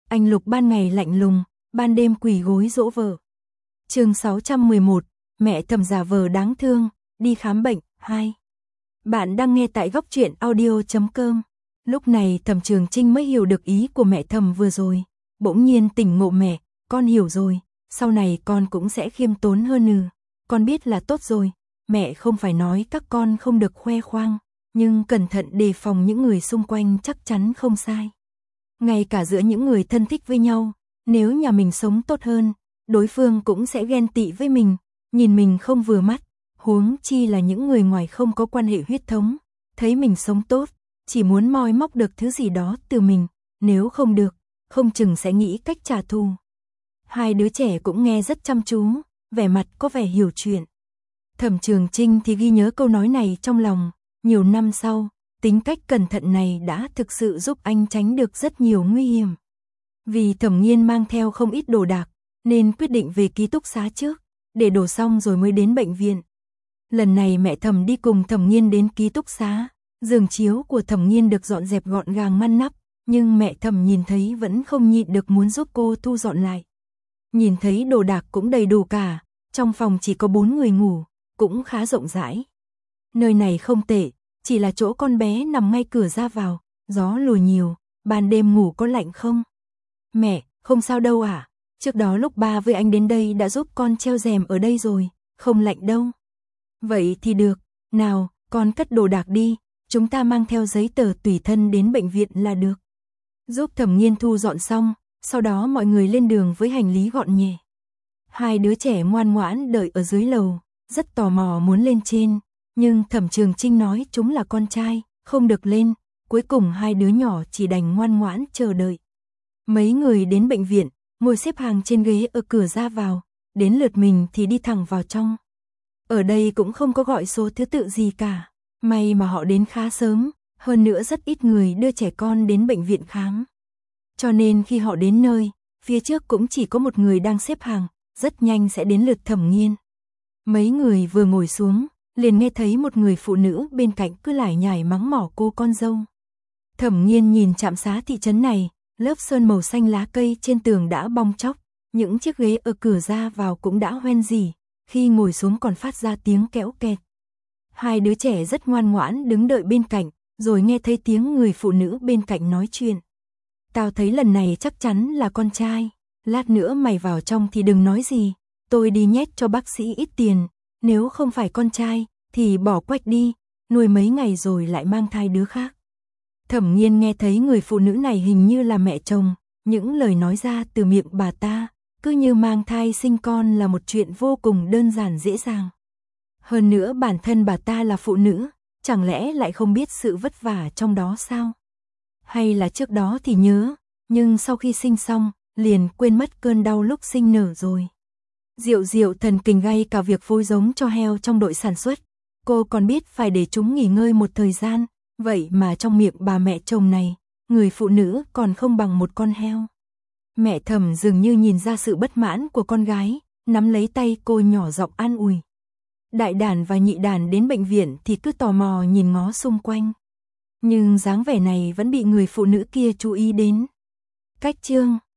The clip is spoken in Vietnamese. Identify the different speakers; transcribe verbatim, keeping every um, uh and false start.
Speaker 1: Anh Lục ban ngày lạnh lùng, ban đêm quỳ gối dỗ vợ. Chương sáu trăm mười một, mẹ Thẩm giả vờ đáng thương, đi khám bệnh, hai. Bạn đang nghe tại góc truyện audio chấm com. Lúc này Thẩm Trường Trinh mới hiểu được ý của mẹ Thẩm vừa rồi, bỗng nhiên tỉnh ngộ mẹ, con hiểu rồi, sau này con cũng sẽ khiêm tốn hơn nữa. Con biết là tốt rồi, mẹ không phải nói các con không được khoe khoang, nhưng cẩn thận đề phòng những người xung quanh chắc chắn không sai. Ngay cả giữa những người thân thích với nhau, nếu nhà mình sống tốt hơn, đối phương cũng sẽ ghen tị với mình, nhìn mình không vừa mắt, huống chi là những người ngoài không có quan hệ huyết thống, thấy mình sống tốt, chỉ muốn moi móc được thứ gì đó từ mình, nếu không được, không chừng sẽ nghĩ cách trả thù. Hai đứa trẻ cũng nghe rất chăm chú, vẻ mặt có vẻ hiểu chuyện. Thẩm Trường Trinh thì ghi nhớ câu nói này trong lòng, nhiều năm sau, tính cách cẩn thận này đã thực sự giúp anh tránh được rất nhiều nguy hiểm. Vì Thẩm Nghiên mang theo không ít đồ đạc, nên quyết định về ký túc xá trước, để đổ xong rồi mới đến bệnh viện. Lần này mẹ Thẩm đi cùng Thẩm Nghiên đến ký túc xá, giường chiếu của Thẩm Nghiên được dọn dẹp gọn gàng ngăn nắp, nhưng mẹ Thẩm nhìn thấy vẫn không nhịn được muốn giúp cô thu dọn lại. Nhìn thấy đồ đạc cũng đầy đủ cả, trong phòng chỉ có bốn người ngủ, cũng khá rộng rãi. Nơi này không tệ, chỉ là chỗ con bé nằm ngay cửa ra vào, gió lùa nhiều, ban đêm ngủ có lạnh không? Mẹ, không sao đâu ạ, à? Trước đó lúc ba với anh đến đây đã giúp con treo rèm ở đây rồi, không lạnh đâu. Vậy thì được, nào, con cất đồ đạc đi, chúng ta mang theo giấy tờ tùy thân đến bệnh viện là được. Giúp Thẩm Nghiên thu dọn xong, sau đó mọi người lên đường với hành lý gọn nhẹ. Hai đứa trẻ ngoan ngoãn đợi ở dưới lầu, rất tò mò muốn lên trên, nhưng Thẩm Trường Trinh nói chúng là con trai, không được lên, cuối cùng hai đứa nhỏ chỉ đành ngoan ngoãn chờ đợi. Mấy người đến bệnh viện, ngồi xếp hàng trên ghế ở cửa ra vào, đến lượt mình thì đi thẳng vào trong. Ở đây cũng không có gọi số thứ tự gì cả, may mà họ đến khá sớm, hơn nữa rất ít người đưa trẻ con đến bệnh viện khám. Cho nên khi họ đến nơi, phía trước cũng chỉ có một người đang xếp hàng, rất nhanh sẽ đến lượt Thẩm Nghiên. Mấy người vừa ngồi xuống, liền nghe thấy một người phụ nữ bên cạnh cứ lải nhải mắng mỏ cô con dâu. Thẩm Nghiên nhìn trạm xá thị trấn này, lớp sơn màu xanh lá cây trên tường đã bong tróc, những chiếc ghế ở cửa ra vào cũng đã hoen rỉ, khi ngồi xuống còn phát ra tiếng kéo kẹt. Hai đứa trẻ rất ngoan ngoãn đứng đợi bên cạnh, rồi nghe thấy tiếng người phụ nữ bên cạnh nói chuyện. Tao thấy lần này chắc chắn là con trai, lát nữa mày vào trong thì đừng nói gì, tôi đi nhét cho bác sĩ ít tiền, nếu không phải con trai, thì bỏ quách đi, nuôi mấy ngày rồi lại mang thai đứa khác. Thẩm Nghiên nghe thấy người phụ nữ này hình như là mẹ chồng, những lời nói ra từ miệng bà ta, cứ như mang thai sinh con là một chuyện vô cùng đơn giản dễ dàng. Hơn nữa bản thân bà ta là phụ nữ, chẳng lẽ lại không biết sự vất vả trong đó sao? Hay là trước đó thì nhớ, nhưng sau khi sinh xong, liền quên mất cơn đau lúc sinh nở rồi. Diệu Diệu thần kinh gây cả việc phối giống cho heo trong đội sản xuất, cô còn biết phải để chúng nghỉ ngơi một thời gian, vậy mà trong miệng bà mẹ chồng này, người phụ nữ còn không bằng một con heo. Mẹ Thẩm dường như nhìn ra sự bất mãn của con gái, nắm lấy tay cô nhỏ giọng an ủi. Đại đàn và nhị đàn đến bệnh viện thì cứ tò mò nhìn ngó xung quanh. Nhưng dáng vẻ này vẫn bị người phụ nữ kia chú ý đến. Cách chương